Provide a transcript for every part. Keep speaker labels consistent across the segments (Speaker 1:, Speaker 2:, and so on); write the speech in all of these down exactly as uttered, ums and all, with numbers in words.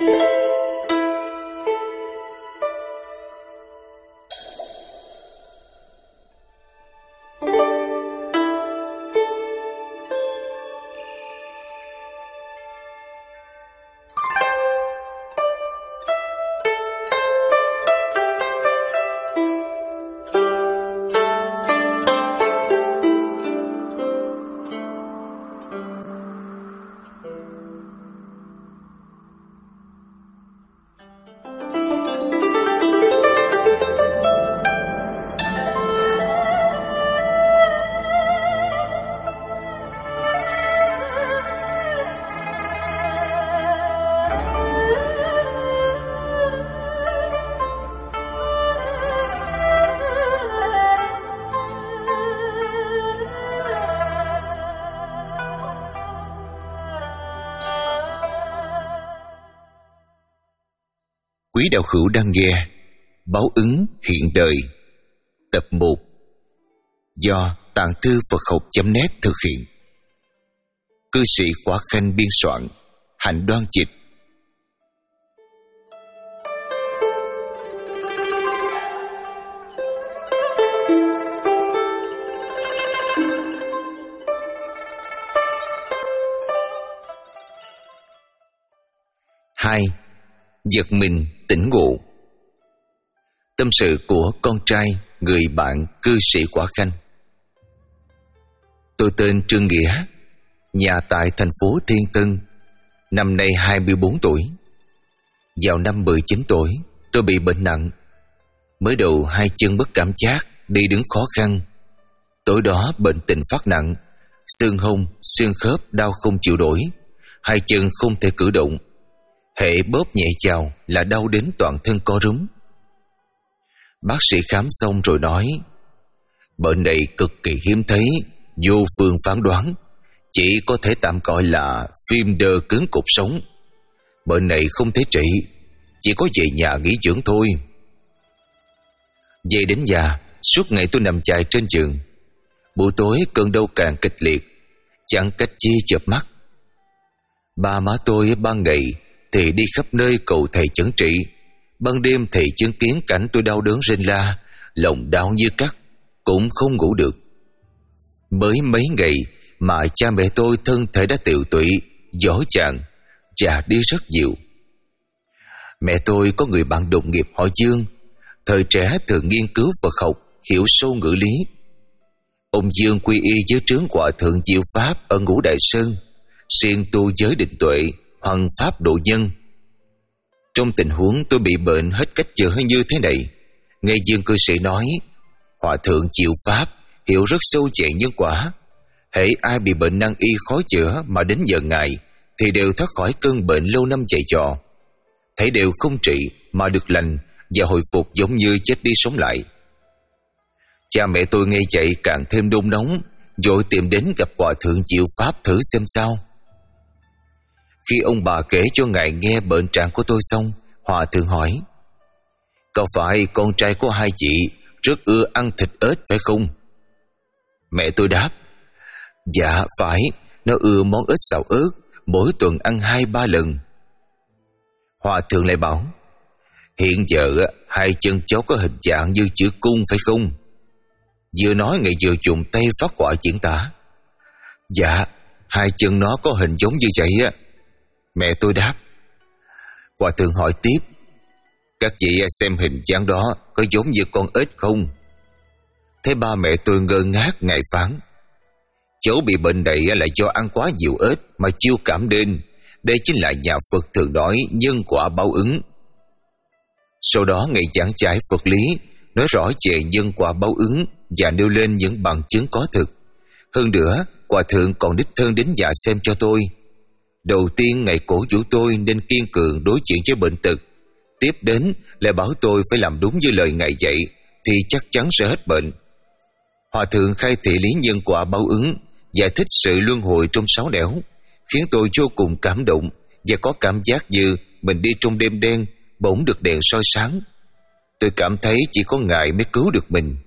Speaker 1: Quý đạo hữu đang nghe Báo ứng hiện đời tập một do Tạng Thư Phật Học chấm net thực hiện. Cư sĩ Khỏa Khanh biên soạn, Hạnh Đoan dịch. Hai. Giật mình tỉnh ngộ. Tâm sự của con trai người bạn cư sĩ Khỏa Khanh. Tôi tên Trương Nghĩa, nhà tại thành phố Thiên Tân, năm nay hai mươi bốn tuổi. Vào năm mười chín tuổi, tôi bị bệnh nặng. Mới đầu hai chân bất cảm giác, đi đứng khó khăn. Tối đó bệnh tình phát nặng, xương hông, xương khớp đau không chịu nổi, hai chân không thể cử động. Hễ bóp nhẹ chào là đau đến toàn thân co rúm. Bác sĩ khám xong rồi nói, bệnh này cực kỳ hiếm thấy, vô phương phán đoán, chỉ có thể tạm gọi là phim đơ cứng cột sống. Bệnh này không thể trị, chỉ có về nhà nghỉ dưỡng thôi. Về đến nhà, suốt ngày tôi nằm chài trên giường. Buổi tối cơn đau càng kịch liệt, chẳng cách chi chợp mắt. Ba má tôi ban ngày thì đi khắp nơi cầu thầy chẩn trị, ban đêm thầy chứng kiến cảnh tôi đau đớn rên la, lòng đau như cắt, cũng không ngủ được. Mới mấy ngày mà cha mẹ tôi thân thể đã tiều tụy, gió chàng, già đi rất nhiều. Mẹ tôi có người bạn đồng nghiệp họ Dương, thời trẻ thường nghiên cứu Phật học, hiểu sâu ngữ lý. Ông Dương quy y dưới trướng Hòa Thượng Diệu Pháp ở Ngũ Đại Sơn, siêng tu giới định tuệ, hoằng pháp độ nhân. Trong tình huống tôi bị bệnh hết cách chữa như thế này, nghe Dương cư sĩ nói, Hòa Thượng Diệu Pháp hiểu rất sâu về nhân quả. Hễ ai bị bệnh nan y khó chữa mà đến giờ Ngài thì đều thoát khỏi cơn bệnh lâu năm dày dò, thấy đều không trị mà được lành và hồi phục giống như chết đi sống lại. Cha mẹ tôi nghe vậy càng thêm nôn nóng, vội tìm đến gặp Hòa Thượng Diệu Pháp thử xem sao. Khi ông bà kể cho Ngài nghe bệnh trạng của tôi xong, Hòa Thượng hỏi, có phải con trai của hai chị rất ưa ăn thịt ếch phải không? Mẹ tôi đáp, dạ phải, nó ưa món ếch xào ớt, mỗi tuần ăn hai ba lần. Hòa Thượng lại bảo, hiện giờ hai chân cháu có hình dạng như chữ cung phải không? Vừa nói Ngài vừa dùng tay phát họa diễn tả. Dạ, hai chân nó có hình giống như vậy á. Mẹ tôi đáp. Hòa Thượng hỏi tiếp, các chị xem hình dáng đó có giống như con ếch không? Thế ba mẹ tôi ngơ ngác. Ngài phán, cháu bị bệnh này là do ăn quá nhiều ếch mà chiêu cảm đến. Đây chính là nhà Phật thường nói nhân quả báo ứng. Sau đó Ngài giảng giải Phật lý, nói rõ về nhân quả báo ứng và nêu lên những bằng chứng có thực. Hơn nữa, Hòa Thượng còn đích thân đến nhà xem cho tôi. Đầu tiên Ngài cổ vũ tôi nên kiên cường đối diện với bệnh tật. Tiếp đến lại bảo tôi phải làm đúng như lời Ngài dạy thì chắc chắn sẽ hết bệnh. Hòa Thượng khai thị lý nhân quả báo ứng, giải thích sự luân hồi trong sáu nẻo, khiến tôi vô cùng cảm động và có cảm giác như mình đi trong đêm đen bỗng được đèn soi sáng. Tôi cảm thấy chỉ có Ngài mới cứu được mình.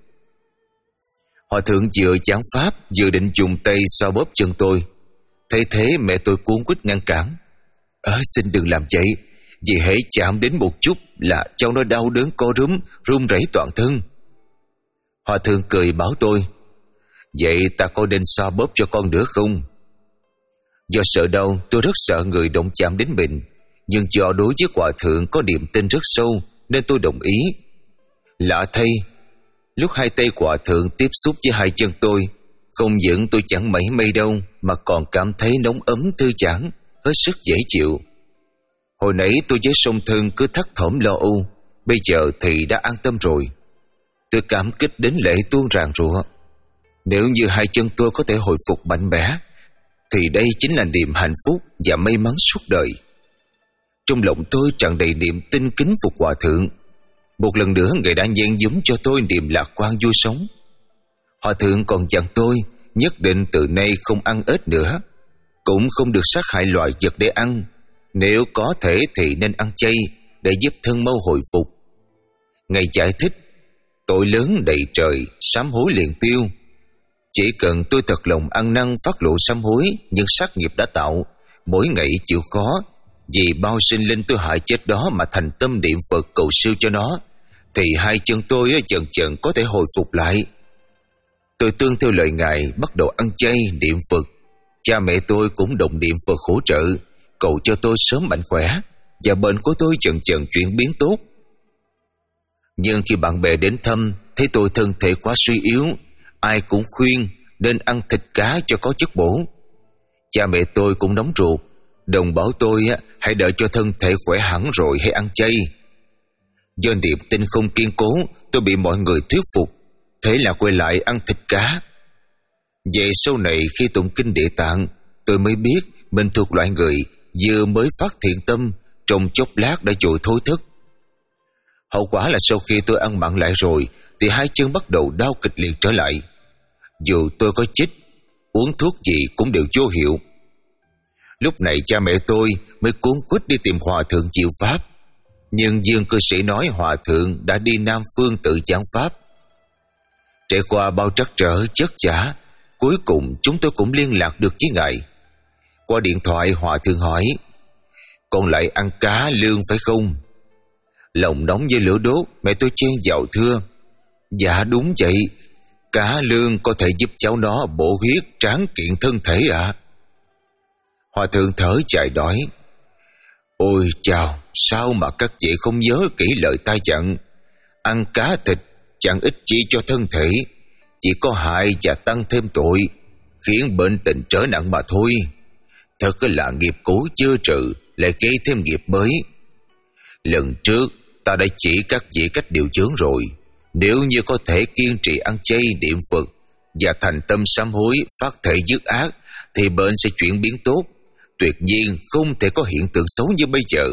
Speaker 1: Hòa Thượng vừa giảng pháp vừa định dùng tay xoa bóp chân tôi. Thấy thế mẹ tôi cuống quýt ngăn cản. Ờ xin đừng làm vậy, Vì hễ chạm đến một chút là cháu nó đau đớn co rúm, run rẩy toàn thân. Hòa thượng cười bảo tôi: vậy ta có nên xoa bóp cho con nữa không? Do sợ đau, tôi rất sợ người động chạm đến mình, nhưng do đối với hòa thượng có niềm tin rất sâu nên tôi đồng ý. Lạ thay, lúc hai tay hòa thượng tiếp xúc với hai chân tôi, không những tôi chẳng mảy may đâu mà còn cảm thấy nóng ấm thư giãn, hết sức dễ chịu. Hồi nãy tôi với song thân cứ thất thỏm lo âu, bây giờ thì đã an tâm rồi. Tôi cảm kích đến lệ tuôn ràng rụa. Nếu như hai chân tôi có thể hồi phục mạnh mẽ thì đây chính là niềm hạnh phúc và may mắn suốt đời. Trong lòng tôi tràn đầy niềm tin kính phục hòa thượng. Một lần nữa Ngài đã nhen nhóm cho tôi niềm lạc quan vui sống. Hòa thượng còn dặn tôi nhất định từ nay không ăn ếch nữa, cũng không được sát hại loài vật để ăn. Nếu có thể thì nên ăn chay để giúp thân mau hồi phục. Ngài giải thích: tội lớn đầy trời, sám hối liền tiêu. Chỉ cần tôi thật lòng ăn năn phát lộ sám hối những sát nghiệp đã tạo, mỗi ngày chịu khó vì bao sinh linh tôi hại chết đó mà thành tâm niệm Phật cầu siêu cho nó, thì hai chân tôi dần dần có thể hồi phục lại. Tôi tuân theo lời Ngài, bắt đầu ăn chay niệm Phật. Cha mẹ tôi cũng đồng niệm Phật hỗ trợ, cầu cho tôi sớm mạnh khỏe và bệnh của tôi dần dần chuyển biến tốt. Nhưng khi bạn bè đến thăm thấy tôi thân thể quá suy yếu, ai cũng khuyên nên ăn thịt cá cho có chất bổ. Cha mẹ tôi cũng nóng ruột, đồng bảo tôi hãy đợi cho thân thể khỏe hẳn rồi hãy ăn chay. Do niềm tin không kiên cố, tôi bị mọi người thuyết phục, thế là quay lại ăn thịt cá. Vậy sau này khi tụng kinh Địa Tạng, tôi mới biết mình thuộc loại người vừa mới phát thiện tâm, trong chốc lát đã vội thối thức. Hậu quả là sau khi tôi ăn mặn lại rồi thì hai chân bắt đầu đau kịch liệt trở lại. Dù tôi có chích, uống thuốc gì cũng đều vô hiệu. Lúc này cha mẹ tôi mới cuống quýt đi tìm hòa thượng diệu pháp, nhưng Dương cư sĩ nói hòa thượng đã đi Nam Phương tự giảng pháp. Trải qua bao trắc trở chất chả, cuối cùng chúng tôi cũng liên lạc được với Ngài. Qua điện thoại hòa thượng hỏi: con lại ăn cá lương phải không? Lòng nóng như lửa đốt, mẹ tôi chen vào thưa: dạ đúng vậy, cá lương có thể giúp cháu nó bổ huyết tráng kiện thân thể ạ. À? Hòa thượng thở dài nói: ôi chào, sao mà các vị không nhớ kỹ lời ta dặn? Ăn cá thịt chẳng ích chi cho thân thể, chỉ có hại và tăng thêm tội, khiến bệnh tình trở nặng mà thôi. Thật là nghiệp cũ chưa trừ, lại gây thêm nghiệp mới. Lần trước ta đã chỉ các vị cách điều chướng rồi. Nếu như có thể kiên trì ăn chay niệm Phật và thành tâm sám hối, phát thể dứt ác, thì bệnh sẽ chuyển biến tốt, tuyệt nhiên không thể có hiện tượng xấu như bây giờ.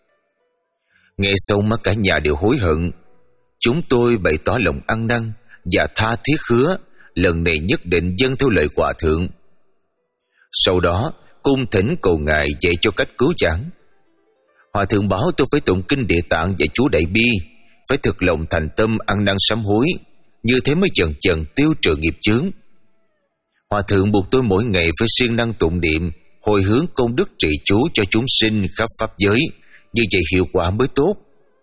Speaker 1: Nghe xong mà cả nhà đều hối hận. Chúng tôi bày tỏ lòng ăn năn và tha thiết hứa lần này nhất định dâng theo lời hòa thượng. Sau đó cung thỉnh cầu Ngài dạy cho cách cứu chữa. Hòa thượng bảo tôi phải tụng kinh Địa Tạng và chú Đại Bi, phải thực lòng thành tâm ăn năn sám hối, như thế mới dần dần tiêu trừ nghiệp chướng. Hòa thượng buộc tôi mỗi ngày phải siêng năng tụng niệm, hồi hướng công đức trị chú cho chúng sinh khắp pháp giới, như vậy hiệu quả mới tốt.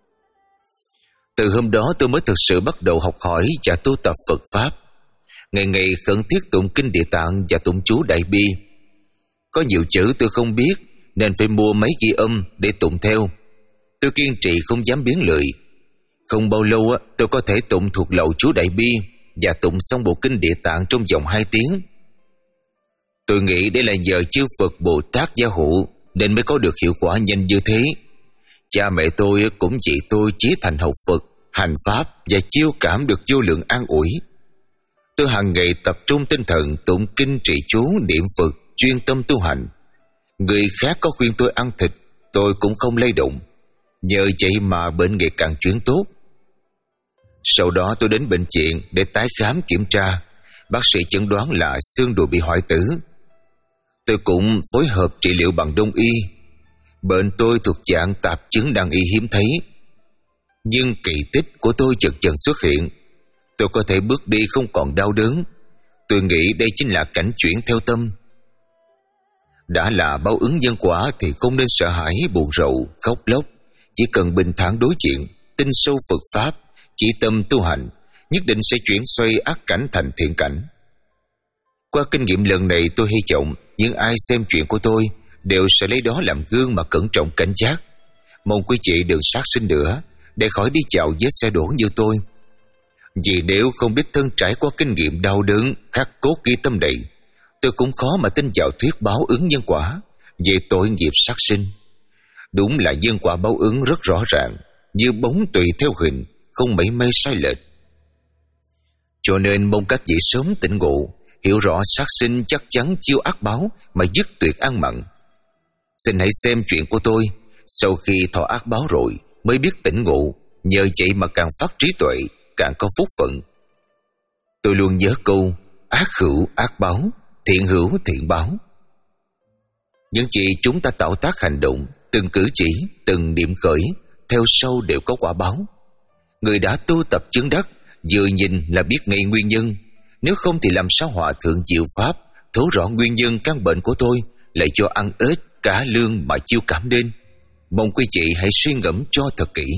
Speaker 1: Từ hôm đó tôi mới thực sự bắt đầu học hỏi và tu tập Phật Pháp, ngày ngày khẩn thiết tụng kinh Địa Tạng và tụng chú Đại Bi. Có nhiều chữ tôi không biết nên phải mua máy ghi âm để tụng theo. Tôi kiên trì không dám biến lười. Không bao lâu tôi có thể tụng thuộc lầu chú Đại Bi và tụng xong bộ kinh Địa Tạng trong vòng hai tiếng. Tôi nghĩ đây là nhờ chư Phật Bồ Tát gia hộ nên mới có được hiệu quả nhanh như thế. Cha mẹ tôi cũng chỉ tôi chí thành học Phật, hành Pháp và chiêu cảm được vô lượng an ủi. Tôi hàng ngày tập trung tinh thần tụng kinh trì chú niệm Phật, chuyên tâm tu hành. Người khác có khuyên tôi ăn thịt, tôi cũng không lay động. Nhờ vậy mà bệnh ngày càng chuyển tốt. Sau đó tôi đến bệnh viện để tái khám kiểm tra. Bác sĩ chẩn đoán là xương đùi bị hoại tử. Tôi cũng phối hợp trị liệu bằng đông y. Bệnh tôi thuộc dạng tạp chứng nan y hiếm thấy. Nhưng kỳ tích của tôi chợt dần xuất hiện. Tôi có thể bước đi không còn đau đớn. Tôi nghĩ đây chính là cảnh chuyển theo tâm. Đã là báo ứng nhân quả thì không nên sợ hãi, buồn rầu, khóc lóc. chỉ cần bình thản đối diện, tin sâu Phật Pháp, chỉ tâm tu hành, nhất định sẽ chuyển xoay ác cảnh thành thiện cảnh. Qua kinh nghiệm lần này, tôi hy vọng những ai xem chuyện của tôi đều sẽ lấy đó làm gương mà cẩn trọng cảnh giác. Mong quý chị đừng sát sinh nữa, để khỏi đi chạo vết xe đổ như tôi. Vì nếu không biết thân trải qua kinh nghiệm đau đớn khắc cốt ghi tâm đầy, tôi cũng khó mà tin vào thuyết báo ứng nhân quả về tội nghiệp sát sinh. Đúng là nhân quả báo ứng rất rõ ràng, như bóng tùy theo hình, không mảy may sai lệch. Cho nên mong các vị sớm tỉnh ngộ, hiểu rõ sát sinh chắc chắn chiêu ác báo mà dứt tuyệt ăn mặn. Xin hãy xem chuyện của tôi, sau khi thọ ác báo rồi mới biết tỉnh ngộ, nhờ vậy mà càng phát trí tuệ, càng có phúc phận. Tôi luôn nhớ câu ác hữu ác báo, thiện hữu thiện báo. Những gì chúng ta tạo tác hành động, từng cử chỉ, từng niệm khởi, theo sau đều có quả báo. Người đã tu tập chứng đắc, vừa nhìn là biết ngay nguyên nhân. Nếu không thì làm sao Hòa Thượng diệu pháp thấu rõ nguyên nhân căn bệnh của tôi, lại cho ăn ếch cá lương mà chiêu cảm đến. Mong quý chị hãy suy ngẫm cho thật kỹ.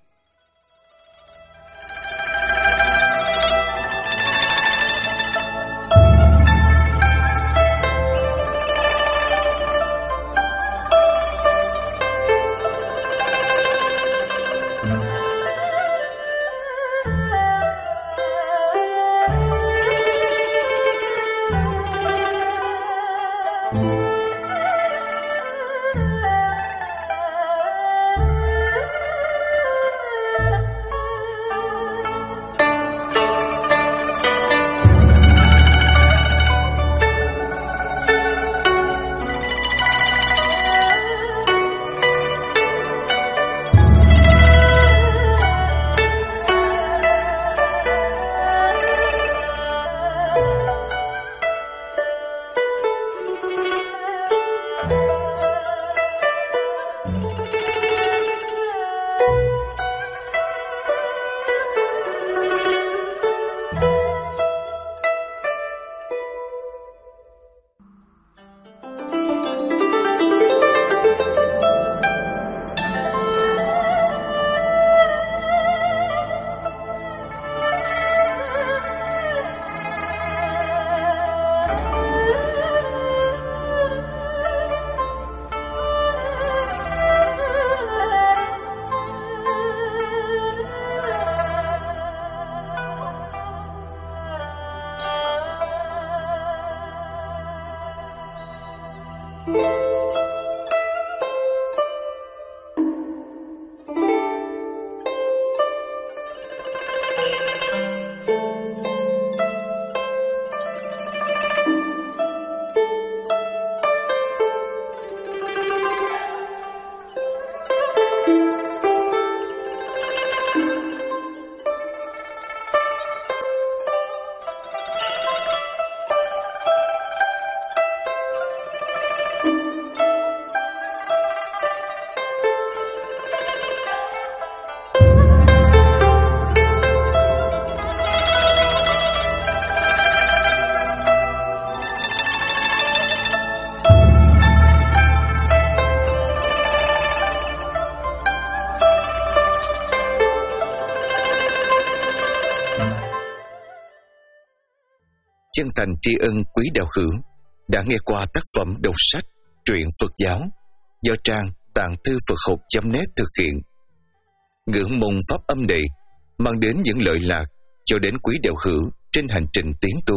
Speaker 1: Chân thành tri ân quý đạo hữu đã nghe qua tác phẩm đọc sách truyện Phật giáo do trang tạng thư Phật học chấm net thực hiện. Ngưỡng mong pháp âm này mang đến những lợi lạc cho đến quý đạo hữu trên hành trình tiến tu.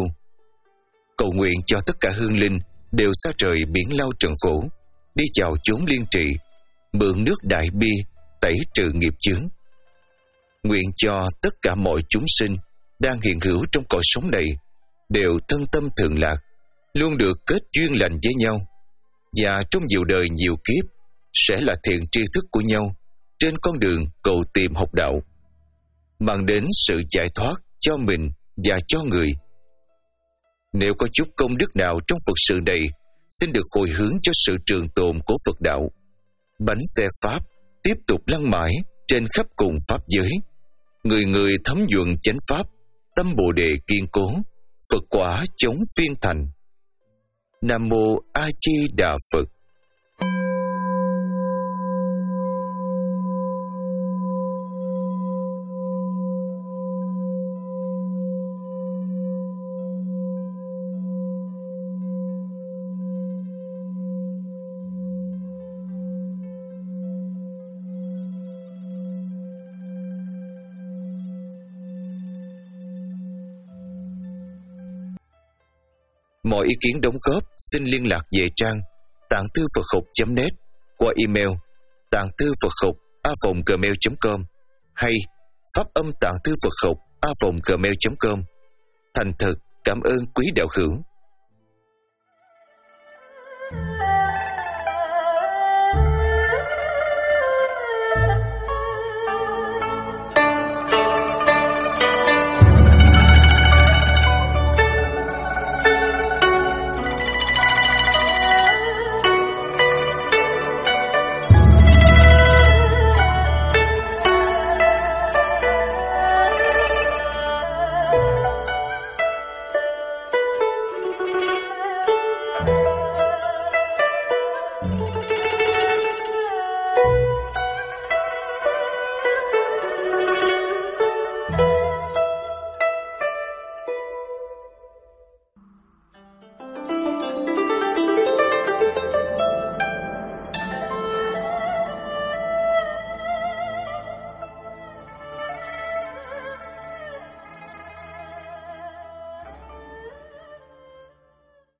Speaker 1: Cầu nguyện cho tất cả hương linh đều xa trời biển lao trần khổ, đi vào chốn liên trì, mượn nước đại bi tẩy trừ nghiệp chướng. Nguyện cho tất cả mọi chúng sinh đang hiện hữu trong cõi sống này đều thân tâm thường lạc, luôn được kết duyên lành với nhau, và trong nhiều đời nhiều kiếp sẽ là thiện tri thức của nhau trên con đường cầu tìm học đạo, mang đến sự giải thoát cho mình và cho người. Nếu có chút công đức nào trong Phật sự này, xin được hồi hướng cho sự trường tồn của Phật đạo. Bánh xe Pháp tiếp tục lăn mãi trên khắp cùng Pháp giới, người người thấm nhuận chánh Pháp, tâm Bồ Đề kiên cố, Phật quả chống phiên thành. Nam Mô A Di Đà Phật. Mọi ý kiến đóng góp xin liên lạc về trang tạng thư Phật học chấm net qua email tạng thư Phật học a vòng gmail chấm com hay pháp âm tạng thư Phật học a vòng gmail chấm com. Thành thật cảm ơn quý đạo hữu.